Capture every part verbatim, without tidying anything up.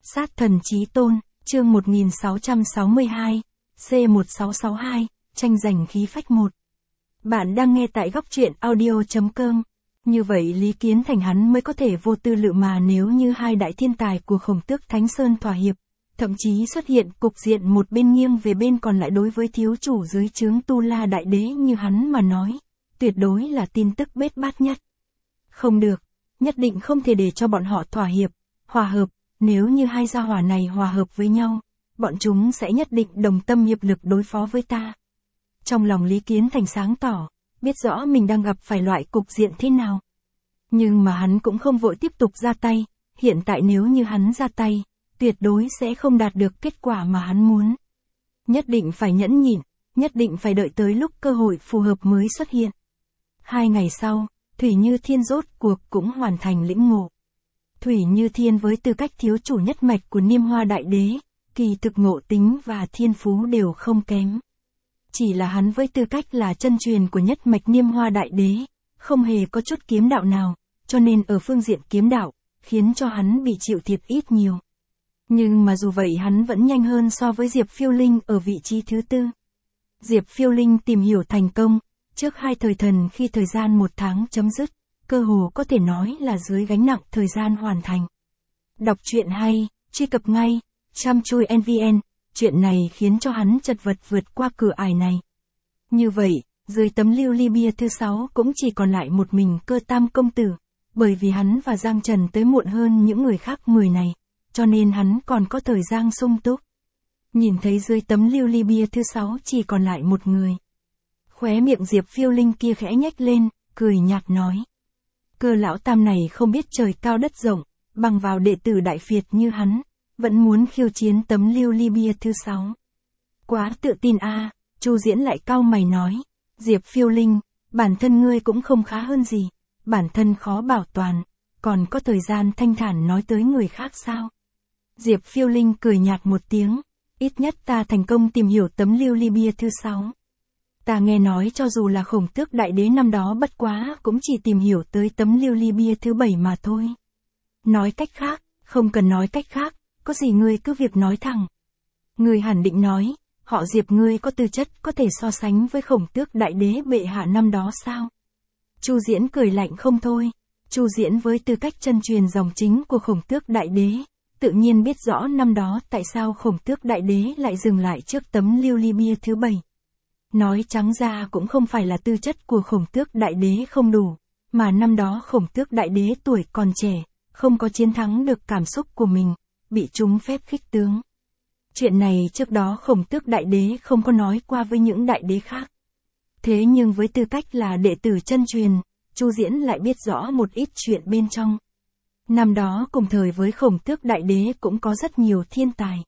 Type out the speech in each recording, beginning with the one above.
Sát thần chí tôn, chương một nghìn sáu trăm sáu mươi hai, C một sáu sáu hai, tranh giành khí phách một. Bạn đang nghe tại góc truyện audio chấm com. Như vậy Lý Kiến Thành hắn mới có thể vô tư lự mà nếu như hai đại thiên tài của Khổng Tước Thánh Sơn thỏa hiệp, thậm chí xuất hiện cục diện một bên nghiêng về bên còn lại đối với thiếu chủ dưới trướng Tu La Đại Đế như hắn mà nói, tuyệt đối là tin tức bết bát nhất. Không được, nhất định không thể để cho bọn họ thỏa hiệp, hòa hợp, nếu như hai gia hỏa này hòa hợp với nhau, bọn chúng sẽ nhất định đồng tâm hiệp lực đối phó với ta. Trong lòng Lý Kiến Thành sáng tỏ, biết rõ mình đang gặp phải loại cục diện thế nào. Nhưng mà hắn cũng không vội tiếp tục ra tay, hiện tại nếu như hắn ra tay, tuyệt đối sẽ không đạt được kết quả mà hắn muốn. Nhất định phải nhẫn nhịn, nhất định phải đợi tới lúc cơ hội phù hợp mới xuất hiện. Hai ngày sau, Thủy Như Thiên rốt cuộc cũng hoàn thành lĩnh ngộ. Thủy Như Thiên với tư cách thiếu chủ nhất mạch của Niêm Hoa Đại Đế, kỳ thực ngộ tính và thiên phú đều không kém. Chỉ là hắn với tư cách là chân truyền của nhất mạch Niêm Hoa Đại Đế, không hề có chút kiếm đạo nào, cho nên ở phương diện kiếm đạo, khiến cho hắn bị chịu thiệt ít nhiều. Nhưng mà dù vậy hắn vẫn nhanh hơn so với Diệp Phiêu Linh ở vị trí thứ tư. Diệp Phiêu Linh tìm hiểu thành công, trước hai thời thần khi thời gian một tháng chấm dứt, cơ hồ có thể nói là dưới gánh nặng thời gian hoàn thành. Đọc truyện hay, truy cập ngay, chăm chui en vê en, chuyện này khiến cho hắn chật vật vượt qua cửa ải này. Như vậy, dưới tấm lưu ly bia thứ sáu cũng chỉ còn lại một mình Cơ Tam công tử, bởi vì hắn và Giang Trần tới muộn hơn những người khác mười này, cho nên hắn còn có thời gian sung túc. Nhìn thấy dưới tấm lưu ly bia thứ sáu chỉ còn lại một người. Khóe miệng Diệp Phiêu Linh kia khẽ nhếch lên, cười nhạt nói. Cơ lão tam này không biết trời cao đất rộng, bằng vào đệ tử Đại Việt như hắn, vẫn muốn khiêu chiến tấm lưu ly bia thứ sáu. Quá tự tin a, à, Chu Diễn lại cau mày nói. Diệp Phiêu Linh, bản thân ngươi cũng không khá hơn gì, bản thân khó bảo toàn, còn có thời gian thanh thản nói tới người khác sao? Diệp Phiêu Linh cười nhạt một tiếng, ít nhất ta thành công tìm hiểu tấm lưu ly bia thứ sáu. Ta nghe nói cho dù là Khổng Tước Đại Đế năm đó bất quá cũng chỉ tìm hiểu tới tấm lưu ly bia thứ bảy mà thôi. Nói cách khác, không cần nói cách khác, có gì ngươi cứ việc nói thẳng. Ngươi hẳn định nói, họ Diệp ngươi có tư chất có thể so sánh với Khổng Tước Đại Đế bệ hạ năm đó sao? Chu Diễn cười lạnh không thôi. Chu Diễn với tư cách chân truyền dòng chính của Khổng Tước Đại Đế, tự nhiên biết rõ năm đó tại sao Khổng Tước Đại Đế lại dừng lại trước tấm lưu ly bia thứ bảy. Nói trắng ra cũng không phải là tư chất của Khổng Tước Đại Đế không đủ, mà năm đó Khổng Tước Đại Đế tuổi còn trẻ, không có chiến thắng được cảm xúc của mình, bị trúng phép khích tướng. Chuyện này trước đó Khổng Tước Đại Đế không có nói qua với những đại đế khác. Thế nhưng với tư cách là đệ tử chân truyền, Chu Diễn lại biết rõ một ít chuyện bên trong. Năm đó cùng thời với Khổng Tước Đại Đế cũng có rất nhiều thiên tài.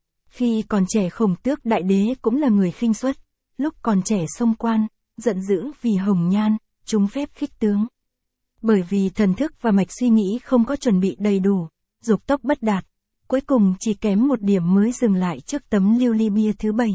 Khi còn trẻ Khổng Tước Đại Đế cũng là người khinh suất, lúc còn trẻ xông quan, giận dữ vì hồng nhan, trúng phép khích tướng. Bởi vì thần thức và mạch suy nghĩ không có chuẩn bị đầy đủ, dục tốc bất đạt, cuối cùng chỉ kém một điểm mới dừng lại trước tấm lưu ly bia thứ bảy.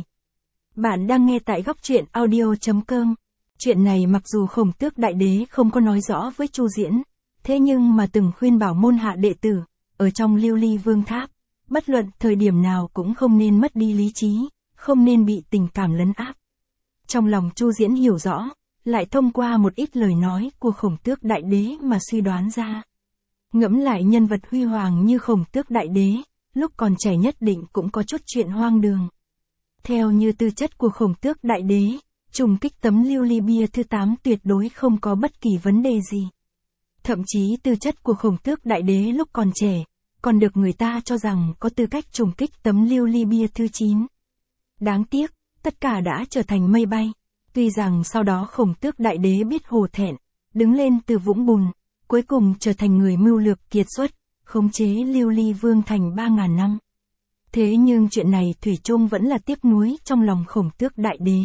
Bạn đang nghe tại góc truyện audio chấm com. Chuyện này mặc dù Khổng Tước Đại Đế không có nói rõ với Chu Diễn, thế nhưng mà từng khuyên bảo môn hạ đệ tử, ở trong lưu ly vương tháp, bất luận thời điểm nào cũng không nên mất đi lý trí, không nên bị tình cảm lấn áp. Trong lòng Chu Diễn hiểu rõ, lại thông qua một ít lời nói của Khổng Tước Đại Đế mà suy đoán ra. Ngẫm lại nhân vật huy hoàng như Khổng Tước Đại Đế, lúc còn trẻ nhất định cũng có chút chuyện hoang đường. Theo như tư chất của Khổng Tước Đại Đế, trùng kích tấm lưu ly bia thứ tám tuyệt đối không có bất kỳ vấn đề gì. Thậm chí tư chất của Khổng Tước Đại Đế lúc còn trẻ, còn được người ta cho rằng có tư cách trùng kích tấm lưu ly bia thứ chín. Đáng tiếc, tất cả đã trở thành mây bay. Tuy rằng sau đó Khổng Tước Đại Đế biết hổ thẹn, đứng lên từ vũng bùn, cuối cùng trở thành người mưu lược kiệt xuất, khống chế lưu ly vương thành ba ngàn năm. Thế nhưng chuyện này thủy chung vẫn là tiếc nuối trong lòng Khổng Tước Đại Đế.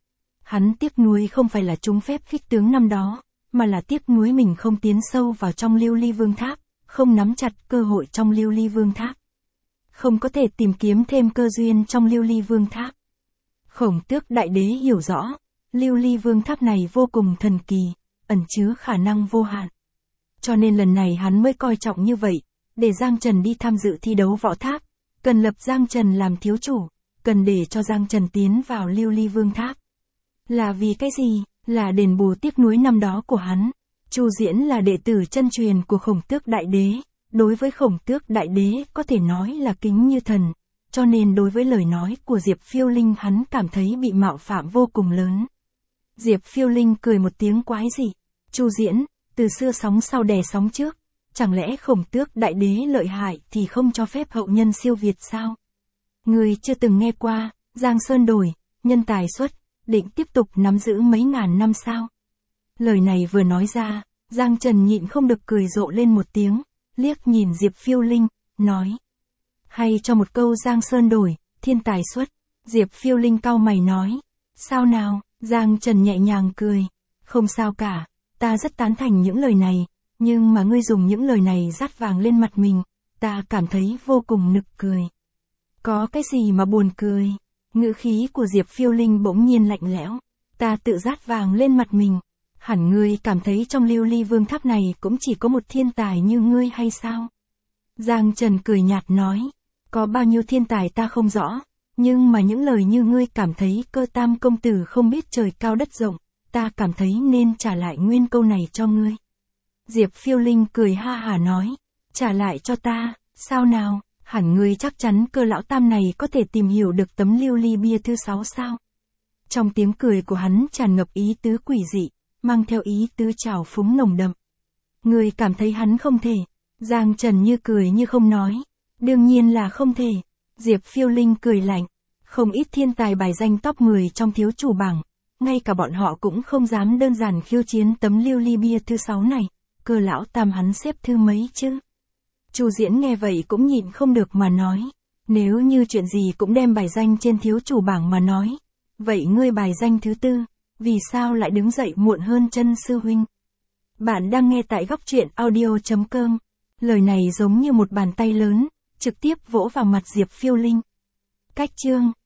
Hắn tiếc nuối không phải là trúng phép khích tướng năm đó, mà là tiếc nuối mình không tiến sâu vào trong lưu ly vương tháp, không nắm chặt cơ hội trong lưu ly vương tháp. Không có thể tìm kiếm thêm cơ duyên trong lưu ly vương tháp. Khổng Tước Đại Đế hiểu rõ, lưu ly vương tháp này vô cùng thần kỳ, ẩn chứa khả năng vô hạn. Cho nên lần này hắn mới coi trọng như vậy, để Giang Trần đi tham dự thi đấu võ tháp, cần lập Giang Trần làm thiếu chủ, cần để cho Giang Trần tiến vào Lưu Ly Vương Tháp. Là vì cái gì? Là đền bù tiếc nuối năm đó của hắn. Chu Diễn là đệ tử chân truyền của Khổng Tước Đại Đế, đối với Khổng Tước Đại Đế có thể nói là kính như thần, cho nên đối với lời nói của Diệp Phiêu Linh hắn cảm thấy bị mạo phạm vô cùng lớn. Diệp Phiêu Linh cười một tiếng quái dị. Chu Diễn, từ xưa sóng sau đè sóng trước, chẳng lẽ Khổng Tước Đại Đế lợi hại thì không cho phép hậu nhân siêu việt sao? Người chưa từng nghe qua, Giang Sơn đổi, nhân tài xuất, định tiếp tục nắm giữ mấy ngàn năm sao? Lời này vừa nói ra, Giang Trần nhịn không được cười rộ lên một tiếng, liếc nhìn Diệp Phiêu Linh, nói. Hay cho một câu Giang Sơn đổi, thiên tài xuất. Diệp Phiêu Linh cau mày nói. Sao nào? Giang Trần nhẹ nhàng cười. Không sao cả, ta rất tán thành những lời này, nhưng mà ngươi dùng những lời này dát vàng lên mặt mình, ta cảm thấy vô cùng nực cười. Có cái gì mà buồn cười? Ngữ khí của Diệp Phiêu Linh bỗng nhiên lạnh lẽo. Ta tự dát vàng lên mặt mình. Hẳn ngươi cảm thấy trong Lưu Ly Vương Tháp này cũng chỉ có một thiên tài như ngươi hay sao? Giang Trần cười nhạt nói. Có bao nhiêu thiên tài ta không rõ, nhưng mà những lời như ngươi cảm thấy Cơ Tam công tử không biết trời cao đất rộng, ta cảm thấy nên trả lại nguyên câu này cho ngươi. Diệp Phiêu Linh cười ha hả nói. Trả lại cho ta, sao nào? Hẳn ngươi chắc chắn Cơ lão tam này có thể tìm hiểu được tấm lưu ly bia thứ sáu sao? Trong tiếng cười của hắn tràn ngập ý tứ quỷ dị, mang theo ý tứ trào phúng nồng đậm. Ngươi cảm thấy hắn không thể? Giang Trần như cười như không nói. Đương nhiên là không thể. Diệp Phiêu Linh cười lạnh. Không ít thiên tài bài danh top mười trong thiếu chủ bảng, ngay cả bọn họ cũng không dám đơn giản khiêu chiến tấm lưu ly bia thứ sáu này. Cơ lão tam hắn xếp thứ mấy chứ? Chu Diễn nghe vậy cũng nhịn không được mà nói. Nếu như chuyện gì cũng đem bài danh trên thiếu chủ bảng mà nói, vậy ngươi bài danh thứ tư, vì sao lại đứng dậy muộn hơn chân sư huynh? Bạn đang nghe tại góc truyện audio chấm com. Lời này giống như một bàn tay lớn, trực tiếp vỗ vào mặt Diệp Phiêu Linh. Cách chương